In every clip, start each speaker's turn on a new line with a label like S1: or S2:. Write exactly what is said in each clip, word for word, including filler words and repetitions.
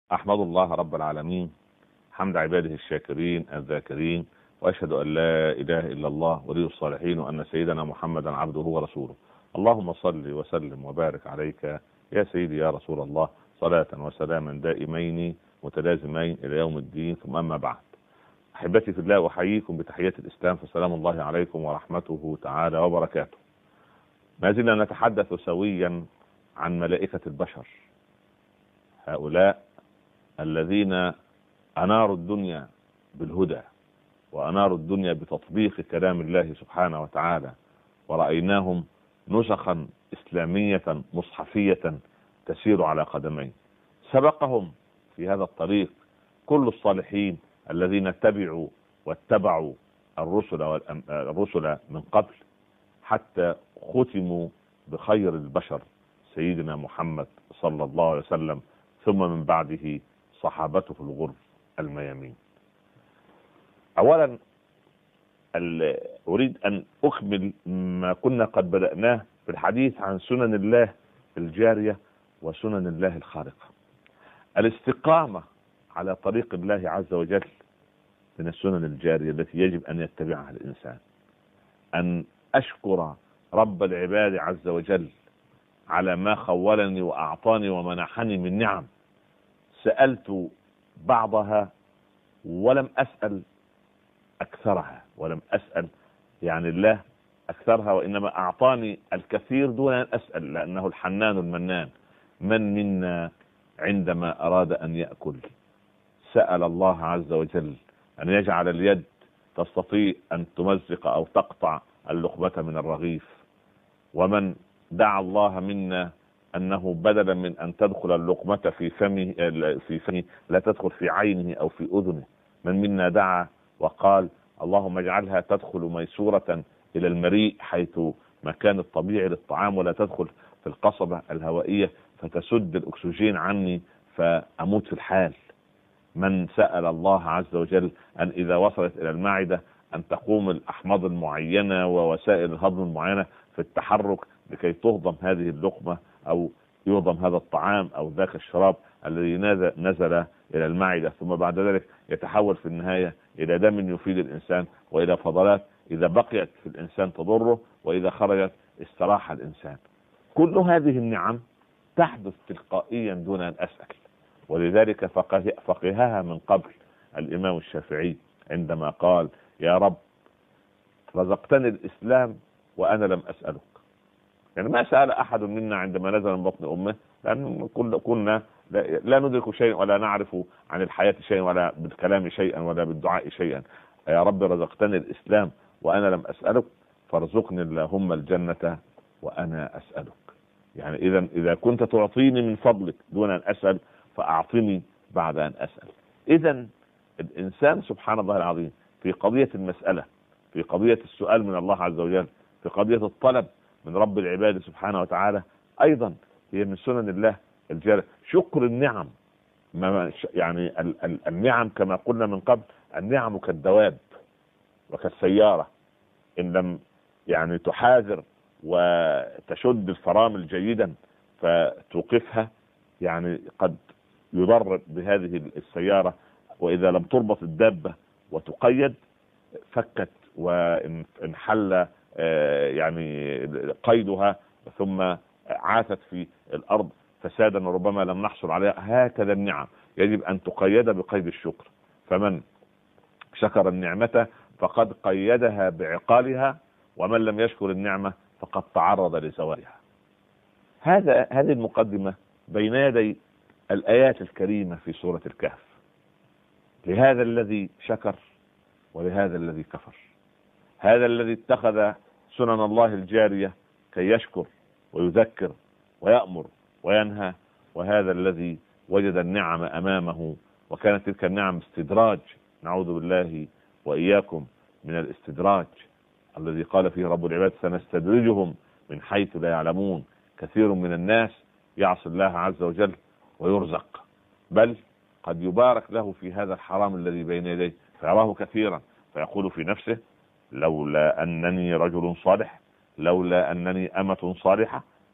S1: أحمد الله رب العالمين حمد عباده الشاكرين الذاكرين، وأشهد أن لا إله إلا الله ولي الصالحين، وأن سيدنا محمدا عبده ورسوله. اللهم صل وسلم وبارك عليك يا سيدي يا رسول الله، صلاة وسلاما دائمين متلازمين إلى يوم الدين. ثم أما بعد، أحبتي في الله، أحييكم بتحية الإسلام، فسلام الله عليكم ورحمته تعالى وبركاته. ما زلنا نتحدث سويا عن ملائكة البشر، هؤلاء الذين أناروا الدنيا بالهدى، وأناروا الدنيا بتطبيق كلام الله سبحانه وتعالى، ورأيناهم نسخا إسلامية مصحفية تسير على قدمين. سبقهم في هذا الطريق كل الصالحين الذين تبعوا واتبعوا الرسل الرسل من قبل، حتى ختموا بخير البشر سيدنا محمد صلى الله عليه وسلم، ثم من بعده صحابته الغر الميامين. اولا اريد ان اكمل ما كنا قد بدأناه في الحديث عن سنن الله الجارية وسنن الله الخارقة. الاستقامة على طريق الله عز وجل من السنن الجارية التي يجب ان يتبعها الانسان. ان اشكر رب العباد عز وجل على ما خولني واعطاني ومنحني من نعم، سألت بعضها ولم أسأل أكثرها، ولم أسأل يعني الله أكثرها، وإنما أعطاني الكثير دون أن أسأل، لأنه الحنان المنان. من منا عندما أراد أن يأكل سأل الله عز وجل أن يجعل اليد تستطيع أن تمزق أو تقطع اللقمة من الرغيف؟ ومن دعا الله منا أنه بدلا من أن تدخل اللقمة في فمه في فمه لا تدخل في عينه أو في أذنه؟ من منا دعا وقال اللهم اجعلها تدخل ميسورة إلى المريء حيث مكان الطبيعي للطعام، ولا تدخل في القصبة الهوائية فتسد الأكسجين عني فأموت في الحال؟ من سأل الله عز وجل أن إذا وصلت إلى المعدة أن تقوم الأحماض المعينة ووسائل الهضم المعينة في التحرك لكي تهضم هذه اللقمة أو يهضم هذا الطعام أو ذاك الشراب الذي نزل إلى المعدة، ثم بعد ذلك يتحول في النهاية إلى دم يفيد الإنسان، وإلى فضلات إذا بقيت في الإنسان تضره، وإذا خرجت استراح الإنسان. كل هذه النعم تحدث تلقائيا دون أن أسأل. ولذلك فقه فقهها من قبل الإمام الشافعي عندما قال يا رب رزقتني الإسلام وأنا لم أسألك. يعني ما سأل أحد منا عندما نزل من بطن أمه، لأن كنا لا ندرك شيئا ولا نعرف عن الحياة شيئا ولا بالكلام شيئا ولا بالدعاء شيئا. يا رب رزقتني الإسلام وأنا لم أسألك فارزقني اللهم الجنة وأنا أسألك. يعني إذا إذا كنت تعطيني من فضلك دون أن أسأل فأعطني بعد أن أسأل. إذا الإنسان سبحان الله العظيم في قضية المسألة، في قضية السؤال من الله عز وجل، في قضية الطلب من رب العباد سبحانه وتعالى، أيضا هي من سنن الله الجارية. شكر النعم، يعني النعم كما قلنا من قبل، النعم كالدواب وكالسيارة، إن لم يعني تحاذر وتشد الفرامل جيدا فتوقفها يعني قد يضر بهذه السيارة، وإذا لم تربط الدابة وتقيد فكت وانحل يعني قيدها ثم عاثت في الأرض فسادا وربما لم نحصل عليها. هكذا النعم يجب أن تقيد بقيد الشكر، فمن شكر النعمة فقد قيدها بعقالها، ومن لم يشكر النعمة فقد تعرض لزوالها. هذا هذه المقدمة بين يدي الآيات الكريمة في سورة الكهف، لهذا الذي شكر ولهذا الذي كفر، هذا الذي اتخذ سنن الله الجارية كي يشكر ويذكر ويأمر وينهى، وهذا الذي وجد النعم أمامه وكانت تلك النعم استدراج. نعوذ بالله وإياكم من الاستدراج الذي قال فيه رب العباد سنستدرجهم من حيث لا يعلمون. كثير من الناس يعصي الله عز وجل ويرزق، بل قد يبارك له في هذا الحرام الذي بين يديه فيراه كثيرا فيقول في نفسه لولا أنني رجل صالح، لولا أنني أمة صالحة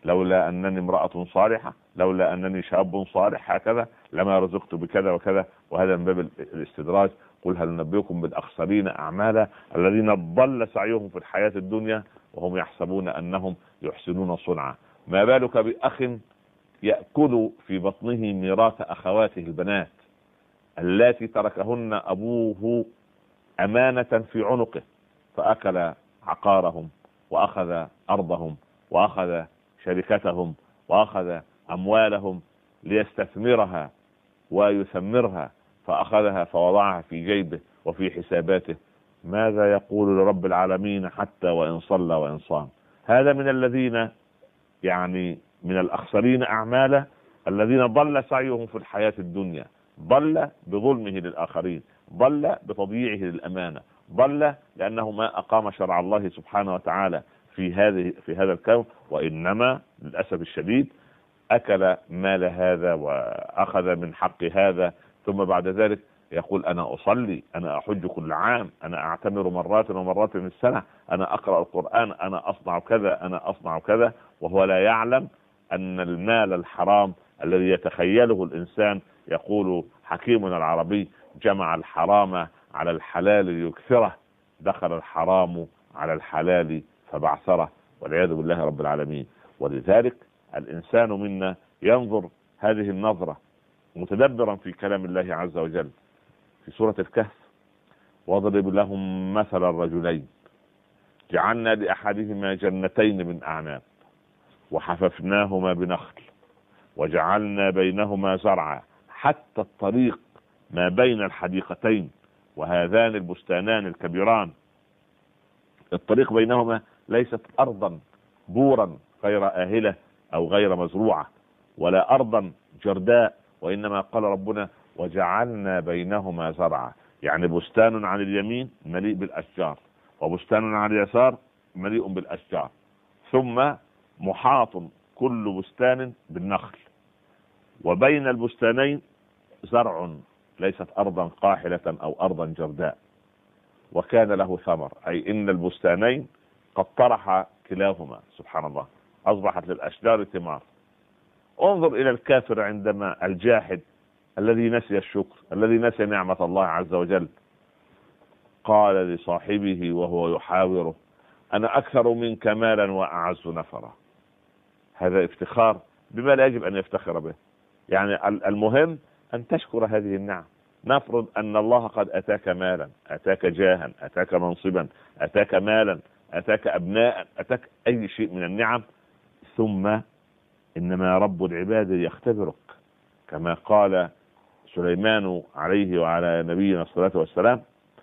S1: لولا أنني امرأة صالحة، لولا أنني شاب صالح، هكذا لما رزقت بكذا وكذا. وهذا من باب الاستدراج. قل هل ننبئكم بالأخسرين أعمالا الذين ضل سعيهم في الحياة الدنيا وهم يحسبون أنهم يحسنون صنعا. ما بالك بأخ يأكل في بطنه ميراث أخواته البنات اللاتي تركهن أبوه أمانة في عنقه، فأكل عقارهم وأخذ أرضهم وأخذ شركتهم وأخذ أموالهم ليستثمرها ويثمرها، فأخذها فوضعها في جيبه وفي حساباته. ماذا يقول لرب العالمين حتى وإن صلى وإن صام؟ هذا من الذين يعني من الأخسرين أعمالا الذين ضل سعيهم في الحياة الدنيا، ضل بظلمه للآخرين، ضل بتضييعه للأمانة، ضل لأنه ما أقام شرع الله سبحانه وتعالى في هذه في هذا الكون، وإنما للأسف الشديد أكل مال هذا وأخذ من حق هذا، ثم بعد ذلك يقول أنا أصلي، أنا أحج كل عام، أنا أعتمر مرات ومرات في السنة، أنا أقرأ القرآن، أنا أصنع كذا، أنا أصنع كذا، وهو لا يعلم أن المال الحرام الذي يتخيله الإنسان، يقول حكيمنا العربي جمع الحرام على الحلال ليكثره، دخل الحرام على الحلال فبعثره، والعياذ بالله رب العالمين. ولذلك الإنسان منا ينظر هذه النظرة متدبرا في كلام الله عز وجل في سورة الكهف: واضرب لهم مثل الرجلين جعلنا لأحدهما جنتين من أعناب وحففناهما بنخل وجعلنا بينهما زرعا حتى الطريق ما بين الحديقتين وهذان البستانان الكبيران، الطريق بينهما ليست أرضا بورا غير آهلة أو غير مزروعة ولا أرضا جرداء، وإنما قال ربنا وجعلنا بينهما زرعا، يعني بستان عن اليمين مليء بالأشجار وبستان عن اليسار مليء بالأشجار، ثم محاط كل بستان بالنخل، وبين البستانين زرع ليست أرضا قاحلة أو أرضا جرداء، وكان له ثمر، أي إن البستانين قد طرح كلاهما سبحان الله، أصبحت للأشجار ثمار. انظر إلى الكافر عندما الجاحد الذي نسي الشكر، الذي نسي نعمة الله عز وجل، قال لصاحبه وهو يحاوره أنا أكثر منك مالا وأعز نفرا. هذا افتخار بما لا يجب أن يفتخر به. يعني المهم أن تشكر هذه النعم. نفرض أن الله قد أتاك مالا، أتاك جاها، أتاك منصبا، أتاك مالا، أتاك أبناء، أتاك أي شيء من النعم، ثم إنما رب العباد يختبرك، كما قال سليمان عليه وعلى نبينا الصلاة والسلام: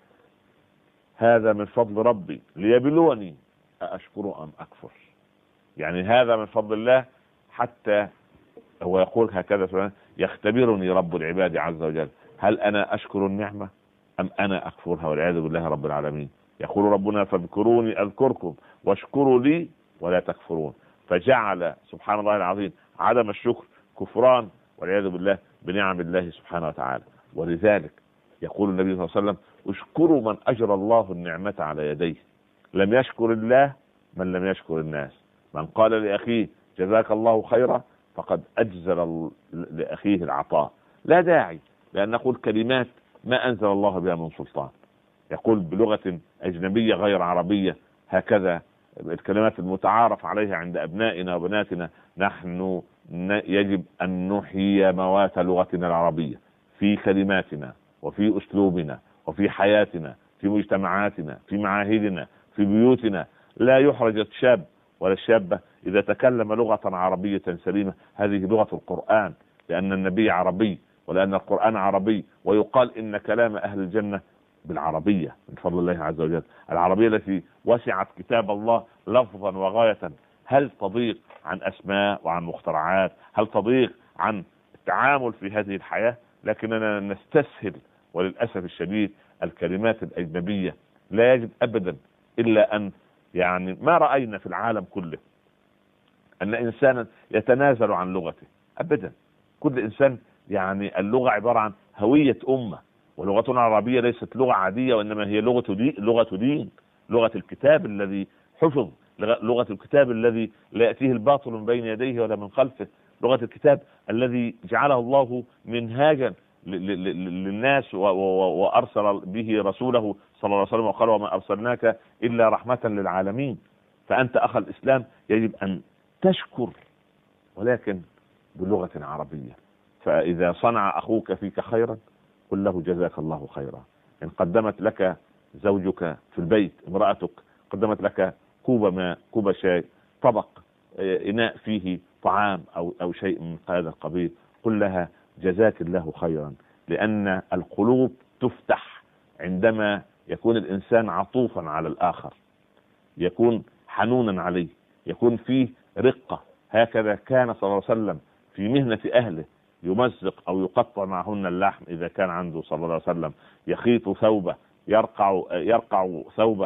S1: هذا من فضل ربي ليبلوني أأشكر أم أكفر. يعني هذا من فضل الله، حتى هو يقول هكذا سبحانه: يختبرني رب العباد عز وجل هل أنا أشكر النعمة أم أنا أكفرها، والعياذ بالله رب العالمين. يقول ربنا: فاذكروني أذكركم واشكروا لي ولا تكفرون. فجعل سبحان الله العظيم عدم الشكر كفران، والعياذ بالله بنعم الله سبحانه وتعالى. ولذلك يقول النبي صلى الله عليه وسلم: اشكروا من أجرى الله النعمة على يديه، لم يشكر الله من لم يشكر الناس. من قال لأخيه جزاك الله خيرا فقد أجزل لأخيه العطاء. لا داعي لأن نقول كلمات ما أنزل الله بها من سلطان، يقول بلغة أجنبية غير عربية، هكذا الكلمات المتعارف عليها عند أبنائنا وبناتنا. نحن يجب أن نحيي موات لغتنا العربية في كلماتنا وفي أسلوبنا وفي حياتنا، في مجتمعاتنا، في معاهدنا، في بيوتنا. لا يحرج الشاب ولا الشابة إذا تكلم لغة عربية سليمة، هذه لغة القرآن، لأن النبي عربي ولأن القرآن عربي، ويقال إن كلام أهل الجنة بالعربية من فضل الله عز وجل، العربية التي وسعت كتاب الله لفظا وغاية. هل تضيق عن أسماء وعن مخترعات؟ هل تضيق عن التعامل في هذه الحياة؟ لكننا نستسهل وللأسف الشديد الكلمات الأجنبية. لا يجب أبدا إلا أن يعني ما رأينا في العالم كله أن إنسانا يتنازل عن لغته أبدا. كل إنسان يعني اللغة عبارة عن هوية أمة، ولغتنا العربية ليست لغة عادية، وإنما هي لغة دين، لغة دين، لغة الكتاب الذي حفظ لغة الكتاب الذي لا يأتيه الباطل من بين يديه ولا من خلفه، لغة الكتاب الذي جعله الله منهاجا للناس وأرسل به رسوله صلى الله عليه وسلم وقال وما أرسلناك إلا رحمة للعالمين. فأنت أخ الإسلام يجب أن تشكر، ولكن بلغة عربية. فإذا صنع أخوك فيك خيرا قل له جزاك الله خيرا. إن قدمت لك زوجك في البيت، امرأتك قدمت لك كوب ماء، كوب شاي، طبق، إناء فيه طعام أو أو شيء من هذا القبيل، قل لها جزاك الله خيرا. لأن القلوب تفتح عندما يكون الإنسان عطوفا على الآخر، يكون حنونا عليه، يكون فيه رقة. هكذا كان صلى الله عليه وسلم في مهنة أهله، يمزق أو يقطع معهن اللحم إذا كان عنده صلى الله عليه وسلم، يخيط ثوبه، يرقع يرقع ثوبه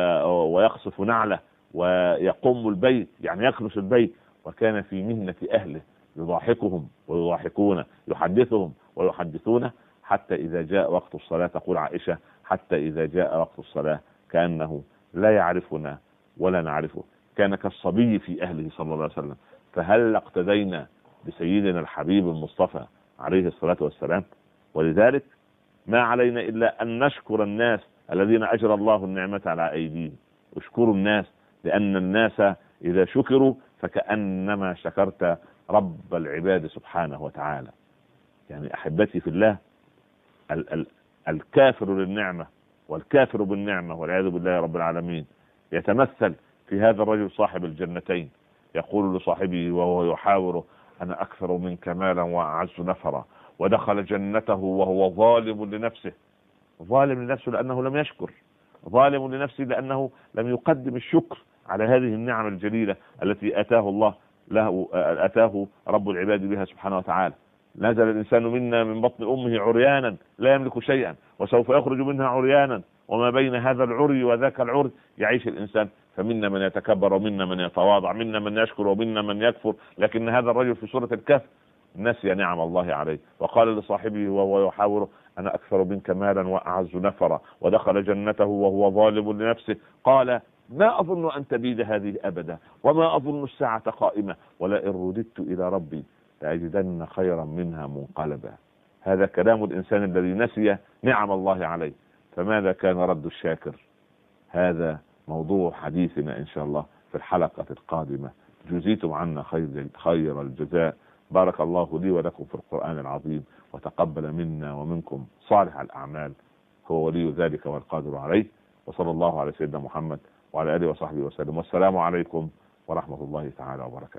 S1: ويقصف نعله ويقوم البيت، يعني يكنس البيت. وكان في مهنة أهله يضاحكهم ويضاحكونه، يحدثهم ويحدثونه، حتى إذا جاء وقت الصلاة تقول عائشة حتى إذا جاء وقت الصلاة كأنه لا يعرفنا ولا نعرفه، كان كالصبي في أهله صلى الله عليه وسلم. فهل اقتدينا بسيدنا الحبيب المصطفى عليه الصلاة والسلام؟ ولذلك ما علينا إلا أن نشكر الناس الذين أجرى الله النعمة على أيديهم. اشكروا الناس، لأن الناس إذا شكروا فكأنما شكرت رب العباد سبحانه وتعالى. يعني أحبتي في الله، ال- ال- الكافر للنعمة والكافر بالنعمة والعياذ بالله رب العالمين يتمثل في هذا الرجل صاحب الجنتين، يقول لصاحبه وهو يحاوره أنا أكثر منك مالا وأعز نفرا، ودخل جنته وهو ظالم لنفسه. ظالم لنفسه لأنه لم يشكر، ظالم لنفسه لأنه لم يقدم الشكر على هذه النعم الجليلة التي أتاه الله له، أتاه رب العباد بها سبحانه وتعالى. نزل الإنسان منا من بطن أمه عريانا لا يملك شيئا وسوف يخرج منها عريانا، وما بين هذا العري وذاك العري يعيش الإنسان. فمنا من يتكبر ومنا من يتواضع، منا من يشكر ومنا من يكفر. لكن هذا الرجل في سورة الكهف نسي نعم الله عليه وقال لصاحبه وهو يحاوره أنا أكثر منك مالا وأعز نفرا، ودخل جنته وهو ظالم لنفسه قال ما أظن أن تبيد هذه أبدا، وما أظن الساعة قائمة، ولئن رددت إلى ربي لأجدن خيرا منها منقلبا. هذا كلام الإنسان الذي نسي نعم الله عليه. فماذا كان رد الشاكر؟ هذا موضوع حديثنا إن شاء الله في الحلقة القادمة. جزيتم عنا خير خير الجزاء. بارك الله لي ولكم في القرآن العظيم، وتقبل منا ومنكم صالح الأعمال، هو ولي ذلك والقادر عليه. وصلى الله على سيدنا محمد وعلى آله وصحبه وسلم، والسلام عليكم ورحمة الله تعالى وبركاته.